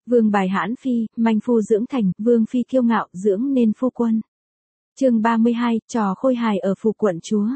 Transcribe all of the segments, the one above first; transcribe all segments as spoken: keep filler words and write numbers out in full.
Vương bài hãn phi, manh phu dưỡng thành, vương phi kiêu ngạo, dưỡng nên phu quân. Chương ba mươi hai, trò khôi hài ở phủ quận chúa.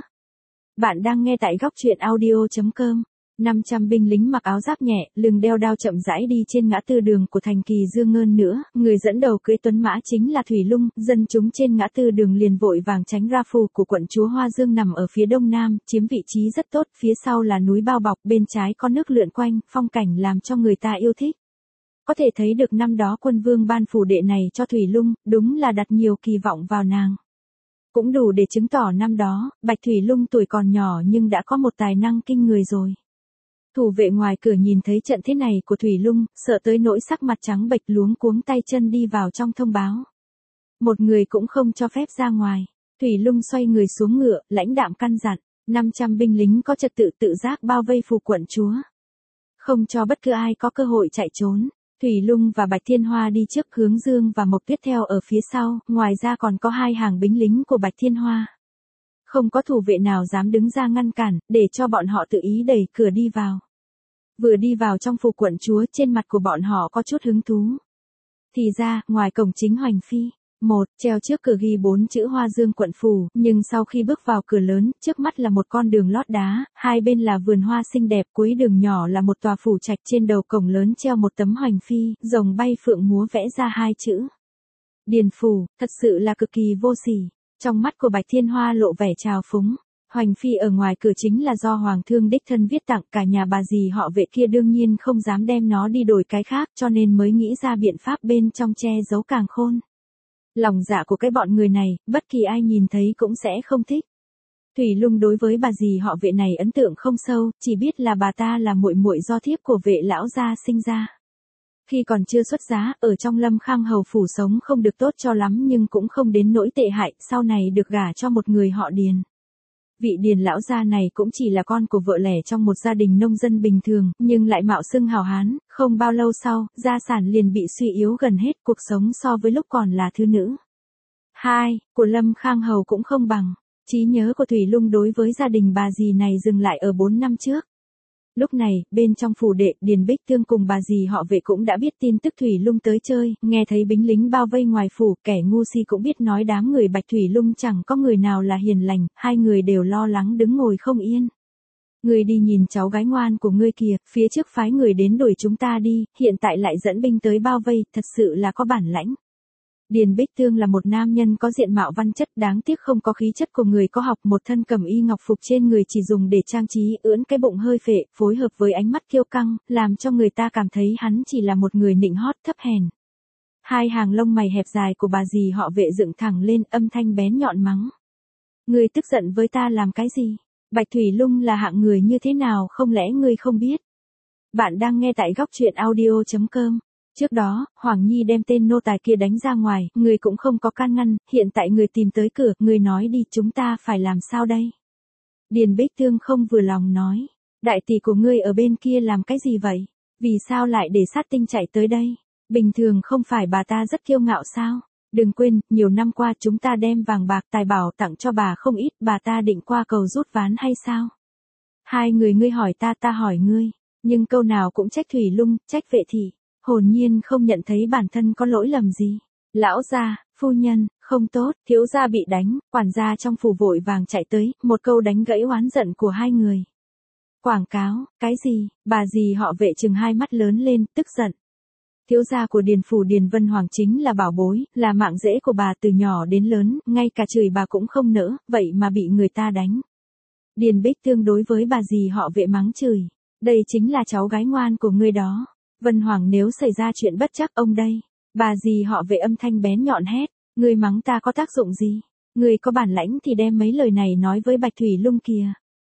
Bạn đang nghe tại góc truyện audio chấm com. năm trăm binh lính mặc áo giáp nhẹ, lưng đeo đao chậm rãi đi trên ngã tư đường của thành Kỳ Dương Ngơn nữa, người dẫn đầu cưỡi tuấn mã chính là Thủy Lung, dân chúng trên ngã tư đường liền vội vàng tránh ra. Phủ của quận chúa Hoa Dương nằm ở phía đông nam, chiếm vị trí rất tốt, phía sau là núi bao bọc, bên trái có nước lượn quanh, phong cảnh làm cho người ta yêu thích. Có thể thấy được năm đó quân vương ban phủ đệ này cho Thủy Lung, đúng là đặt nhiều kỳ vọng vào nàng. Cũng đủ để chứng tỏ năm đó, Bạch Thủy Lung tuổi còn nhỏ nhưng đã có một tài năng kinh người rồi. Thủ vệ ngoài cửa nhìn thấy trận thế này của Thủy Lung, sợ tới nỗi sắc mặt trắng bệch luống cuống tay chân đi vào trong thông báo. Một người cũng không cho phép ra ngoài. Thủy Lung xoay người xuống ngựa, lãnh đạm căn dặn, năm trăm binh lính có trật tự tự giác bao vây phủ quận chúa. Không cho bất cứ ai có cơ hội chạy trốn. Thủy Lung và Bạch Thiên Hoa đi trước, Hướng Dương và Mộc Tuyết theo ở phía sau, ngoài ra còn có hai hàng binh lính của Bạch Thiên Hoa. Không có thủ vệ nào dám đứng ra ngăn cản, để cho bọn họ tự ý đẩy cửa đi vào. Vừa đi vào trong phủ quận chúa, trên mặt của bọn họ có chút hứng thú. Thì ra, ngoài cổng chính Hoành Phi, một, treo trước cửa ghi bốn chữ Hoa Dương quận phủ, nhưng sau khi bước vào cửa lớn, trước mắt là một con đường lót đá, hai bên là vườn hoa xinh đẹp, cuối đường nhỏ là một tòa phủ trạch, trên đầu cổng lớn treo một tấm Hoành Phi, rồng bay phượng múa vẽ ra hai chữ Điền phủ, thật sự là cực kỳ vô sỉ. Trong mắt của Bạch Thiên Hoa lộ vẻ trào phúng. Hoành Phi ở ngoài cửa chính là do Hoàng thương đích thân viết tặng, cả nhà bà dì họ Vệ kia đương nhiên không dám đem nó đi đổi cái khác, cho nên mới nghĩ ra biện pháp bên trong che giấu càng khôn. Lòng dạ của cái bọn người này, bất kỳ ai nhìn thấy cũng sẽ không thích. Thủy Lung đối với bà dì họ Vệ này ấn tượng không sâu, chỉ biết là bà ta là muội muội do thiếp của Vệ lão gia sinh ra. Khi còn chưa xuất giá, ở trong Lâm Khang hầu phủ sống không được tốt cho lắm nhưng cũng không đến nỗi tệ hại, sau này được gả cho một người họ Điền. Vị Điền lão gia này cũng chỉ là con của vợ lẻ trong một gia đình nông dân bình thường, nhưng lại mạo xưng hào hán, không bao lâu sau, gia sản liền bị suy yếu gần hết, cuộc sống so với lúc còn là thứ nữ. Hai, của Lâm Khang hầu cũng không bằng. Trí nhớ của Thủy Lung đối với gia đình bà dì này dừng lại ở bốn năm trước. Lúc này, bên trong phủ đệ, Điền Bích Tương cùng bà dì họ Vệ cũng đã biết tin tức Thủy Lung tới chơi, nghe thấy binh lính bao vây ngoài phủ, kẻ ngu si cũng biết nói đám người Bạch Thủy Lung chẳng có người nào là hiền lành, hai người đều lo lắng đứng ngồi không yên. Ngươi đi nhìn cháu gái ngoan của ngươi kìa, phía trước phái người đến đuổi chúng ta đi, hiện tại lại dẫn binh tới bao vây, thật sự là có bản lãnh. Điền Bích Tương là một nam nhân có diện mạo văn chất, đáng tiếc không có khí chất của người có học, một thân cẩm y ngọc phục trên người chỉ dùng để trang trí, ưỡn cái bụng hơi phệ, phối hợp với ánh mắt kiêu căng, làm cho người ta cảm thấy hắn chỉ là một người nịnh hót thấp hèn. Hai hàng lông mày hẹp dài của bà dì họ Vệ dựng thẳng lên, âm thanh bén nhọn mắng. Ngươi tức giận với ta làm cái gì? Bạch Thủy Lung là hạng người như thế nào không lẽ ngươi không biết? Bạn đang nghe tại góc truyện audio chấm com. Trước đó, Hoàng Nhi đem tên nô tài kia đánh ra ngoài, người cũng không có can ngăn, hiện tại người tìm tới cửa, người nói đi, chúng ta phải làm sao đây? Điền Bích Tương không vừa lòng nói, đại tỷ của ngươi ở bên kia làm cái gì vậy? Vì sao lại để sát tinh chạy tới đây? Bình thường không phải bà ta rất kiêu ngạo sao? Đừng quên, nhiều năm qua chúng ta đem vàng bạc tài bảo tặng cho bà không ít, bà ta định qua cầu rút ván hay sao? Hai người ngươi hỏi ta, ta hỏi ngươi, nhưng câu nào cũng trách Thủy Lung, trách Vệ thị. Hồn nhiên không nhận thấy bản thân có lỗi lầm gì. Lão gia, phu nhân, không tốt, thiếu gia bị đánh, quản gia trong phủ vội vàng chạy tới, một câu đánh gãy oán giận của hai người. Quảng cáo, cái gì? Bà dì họ Vệ trừng hai mắt lớn lên, tức giận. Thiếu gia của Điền phủ Điền Vân Hoàng chính là bảo bối, là mạng rễ của bà từ nhỏ đến lớn, ngay cả chửi bà cũng không nỡ, vậy mà bị người ta đánh. Điền Bích Tương đối với bà dì họ Vệ mắng chửi, đây chính là cháu gái ngoan của ngươi đó. Vân Hoàng nếu xảy ra chuyện bất trắc ông đây. Bà dì họ Vệ âm thanh bén nhọn hét, ngươi mắng ta có tác dụng gì? Ngươi có bản lãnh thì đem mấy lời này nói với Bạch Thủy Lung kìa.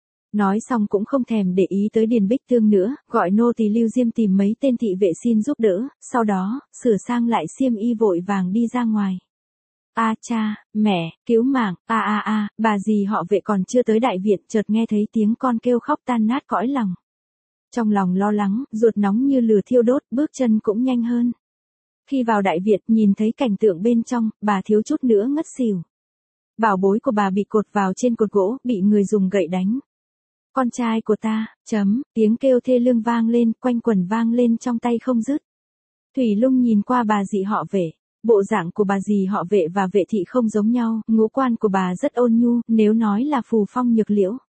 Nói xong cũng không thèm để ý tới Điền Bích Tương nữa, gọi nô tỳ Lưu Diêm tìm mấy tên thị vệ xin giúp đỡ, sau đó, sửa sang lại xiêm y vội vàng đi ra ngoài. A cha, mẹ, cứu mạng, a a a, bà dì họ Vệ còn chưa tới đại viện, chợt nghe thấy tiếng con kêu khóc tan nát cõi lòng. Trong lòng lo lắng, ruột nóng như lửa thiêu đốt, bước chân cũng nhanh hơn. Khi vào đại viện, nhìn thấy cảnh tượng bên trong, bà thiếu chút nữa ngất xỉu. Bảo bối của bà bị cột vào trên cột gỗ, bị người dùng gậy đánh. Con trai của ta, chấm, tiếng kêu thê lương vang lên, quanh quẩn vang lên trong tay không dứt. Thủy Lung nhìn qua bà dì họ Vệ. Bộ dạng của bà dì họ Vệ và Vệ thị không giống nhau, ngũ quan của bà rất ôn nhu, nếu nói là phù phong nhược liễu.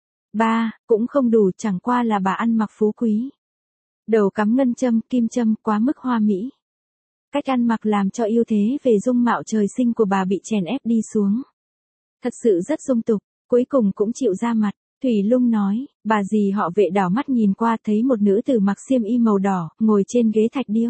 Ba, cũng không đủ, chẳng qua là bà ăn mặc phú quý. Đầu cắm ngân châm, kim châm, quá mức hoa mỹ. Cách ăn mặc làm cho ưu thế về dung mạo trời sinh của bà bị chèn ép đi xuống. Thật sự rất dung tục, cuối cùng cũng chịu ra mặt. Thủy Lung nói, bà dì họ Vệ đảo mắt nhìn qua thấy một nữ tử mặc xiêm y màu đỏ, ngồi trên ghế thạch điêu.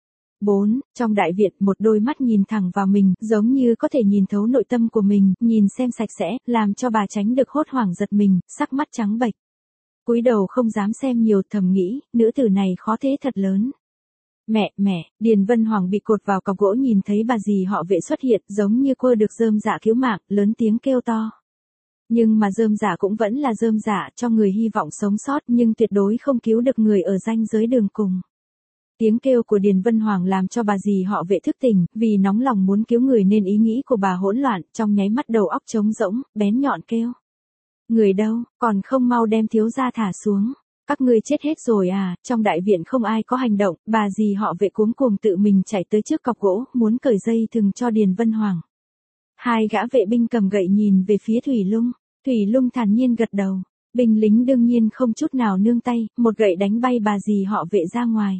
Bốn, trong đại viện một đôi mắt nhìn thẳng vào mình, giống như có thể nhìn thấu nội tâm của mình, nhìn xem sạch sẽ, làm cho bà tránh được hốt hoảng giật mình, sắc mắt trắng bệch. Cúi đầu không dám xem nhiều, thầm nghĩ, nữ tử này khó thế thật lớn. Mẹ, mẹ, Điền Vân Hoàng bị cột vào cọc gỗ nhìn thấy bà dì họ Vệ xuất hiện, giống như cô được rơm rạ cứu mạng, lớn tiếng kêu to. Nhưng mà rơm rạ cũng vẫn là rơm rạ, cho người hy vọng sống sót, nhưng tuyệt đối không cứu được người ở ranh giới đường cùng. Tiếng kêu của Điền Vân Hoàng làm cho bà dì họ Vệ thức tỉnh, vì nóng lòng muốn cứu người nên ý nghĩ của bà hỗn loạn, trong nháy mắt đầu óc trống rỗng, bén nhọn kêu. Người đâu, còn không mau đem thiếu gia thả xuống. Các ngươi chết hết rồi à, trong đại viện không ai có hành động, bà dì họ Vệ cuống cuồng tự mình chạy tới trước cọc gỗ, muốn cởi dây thừng cho Điền Vân Hoàng. Hai gã vệ binh cầm gậy nhìn về phía Thủy Lung, Thủy Lung thản nhiên gật đầu, binh lính đương nhiên không chút nào nương tay, một gậy đánh bay bà dì họ Vệ ra ngoài.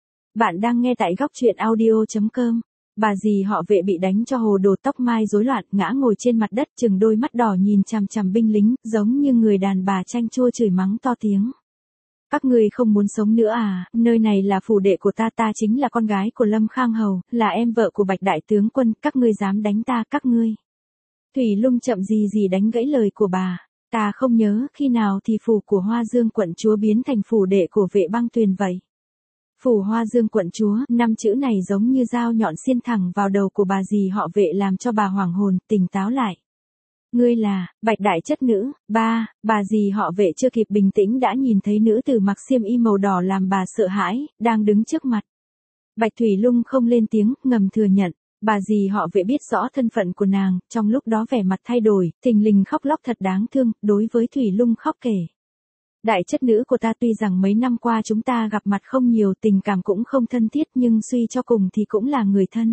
Bạn đang nghe tại góc truyện audio chấm com. Bà dì họ Vệ bị đánh cho hồ đồ tóc mai rối loạn, ngã ngồi trên mặt đất, chừng đôi mắt đỏ nhìn chằm chằm binh lính, giống như người đàn bà chanh chua chửi mắng to tiếng. Các ngươi không muốn sống nữa à, nơi này là phủ đệ của ta, ta chính là con gái của Lâm Khang Hầu, là em vợ của Bạch Đại Tướng Quân, các ngươi dám đánh ta, các ngươi. Thủy Lung chậm gì gì đánh gãy lời của bà, ta không nhớ khi nào thì phủ của Hoa Dương quận chúa biến thành phủ đệ của Vệ Băng Tuyền vậy. Phủ Hoa Dương quận chúa, năm chữ này giống như dao nhọn xiên thẳng vào đầu của bà dì họ Vệ làm cho bà hoảng hồn, tỉnh táo lại. Ngươi là, Bạch Đại chất nữ, ba, bà dì họ Vệ chưa kịp bình tĩnh đã nhìn thấy nữ tử mặc xiêm y màu đỏ làm bà sợ hãi, đang đứng trước mặt. Bạch Thủy Lung không lên tiếng, ngầm thừa nhận, bà dì họ Vệ biết rõ thân phận của nàng, trong lúc đó vẻ mặt thay đổi, thình lình khóc lóc thật đáng thương, đối với Thủy Lung khóc kể. Đại chất nữ của ta tuy rằng mấy năm qua chúng ta gặp mặt không nhiều, tình cảm cũng không thân thiết, nhưng suy cho cùng thì cũng là người thân.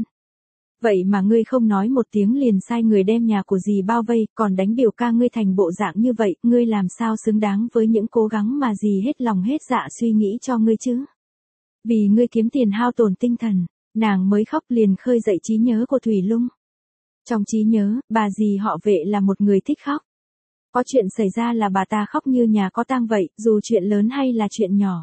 Vậy mà ngươi không nói một tiếng liền sai người đem nhà của dì bao vây, còn đánh biểu ca ngươi thành bộ dạng như vậy, ngươi làm sao xứng đáng với những cố gắng mà dì hết lòng hết dạ suy nghĩ cho ngươi chứ? Vì ngươi kiếm tiền hao tổn tinh thần, nàng mới khóc liền khơi dậy trí nhớ của Thủy Lung. Trong trí nhớ, bà dì họ Vệ là một người thích khóc. Có chuyện xảy ra là bà ta khóc như nhà có tang vậy, dù chuyện lớn hay là chuyện nhỏ.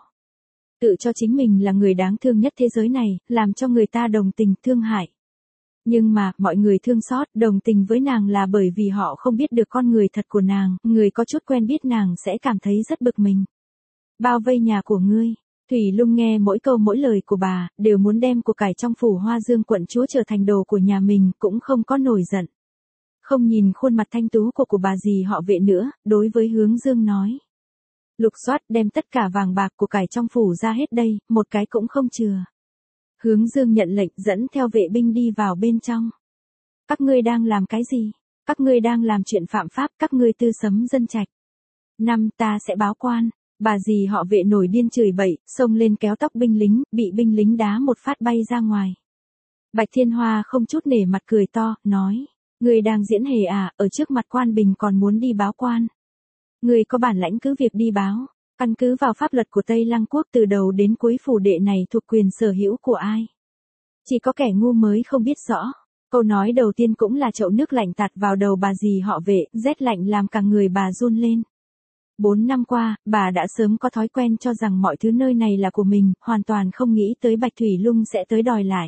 Tự cho chính mình là người đáng thương nhất thế giới này, làm cho người ta đồng tình thương hại. Nhưng mà, mọi người thương xót, đồng tình với nàng là bởi vì họ không biết được con người thật của nàng, người có chút quen biết nàng sẽ cảm thấy rất bực mình. Bao vây nhà của ngươi, Thủy Lung nghe mỗi câu mỗi lời của bà, đều muốn đem của cải trong phủ Hoa Dương quận chúa trở thành đồ của nhà mình, cũng không có nổi giận. Không nhìn khuôn mặt thanh tú của của bà dì họ Vệ nữa, đối với Hướng Dương nói. Lục soát đem tất cả vàng bạc của cải trong phủ ra hết đây, một cái cũng không chừa. Hướng Dương nhận lệnh dẫn theo vệ binh đi vào bên trong. Các ngươi đang làm cái gì? Các ngươi đang làm chuyện phạm pháp, các ngươi tư sấm dân trạch. Năm ta sẽ báo quan. Bà dì họ Vệ nổi điên chửi bậy, xông lên kéo tóc binh lính, bị binh lính đá một phát bay ra ngoài. Bạch Thiên Hoa không chút nể mặt cười to, nói. Ngươi đang diễn hề à, ở trước mặt quan bình còn muốn đi báo quan. Ngươi có bản lãnh cứ việc đi báo. Căn cứ vào pháp luật của Tây Lăng Quốc từ đầu đến cuối phủ đệ này thuộc quyền sở hữu của ai. Chỉ có kẻ ngu mới không biết rõ. Câu nói đầu tiên cũng là chậu nước lạnh tạt vào đầu bà dì họ Vệ, rét lạnh làm cả người bà run lên. Bốn năm qua, bà đã sớm có thói quen cho rằng mọi thứ nơi này là của mình, hoàn toàn không nghĩ tới Bạch Thủy Lung sẽ tới đòi lại.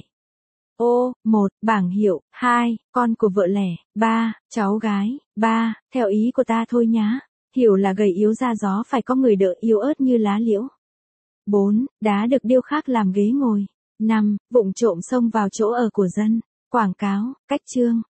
Ô, một, bảng hiệu, hai, con của vợ lẽ, ba, cháu gái, ba, theo ý của ta thôi nhá. Hiểu là gầy yếu ra gió phải có người đỡ yếu ớt như lá liễu. Bốn, đá được điêu khắc làm ghế ngồi. Năm, vụng trộm xông vào chỗ ở của dân. Quảng cáo, cách chương.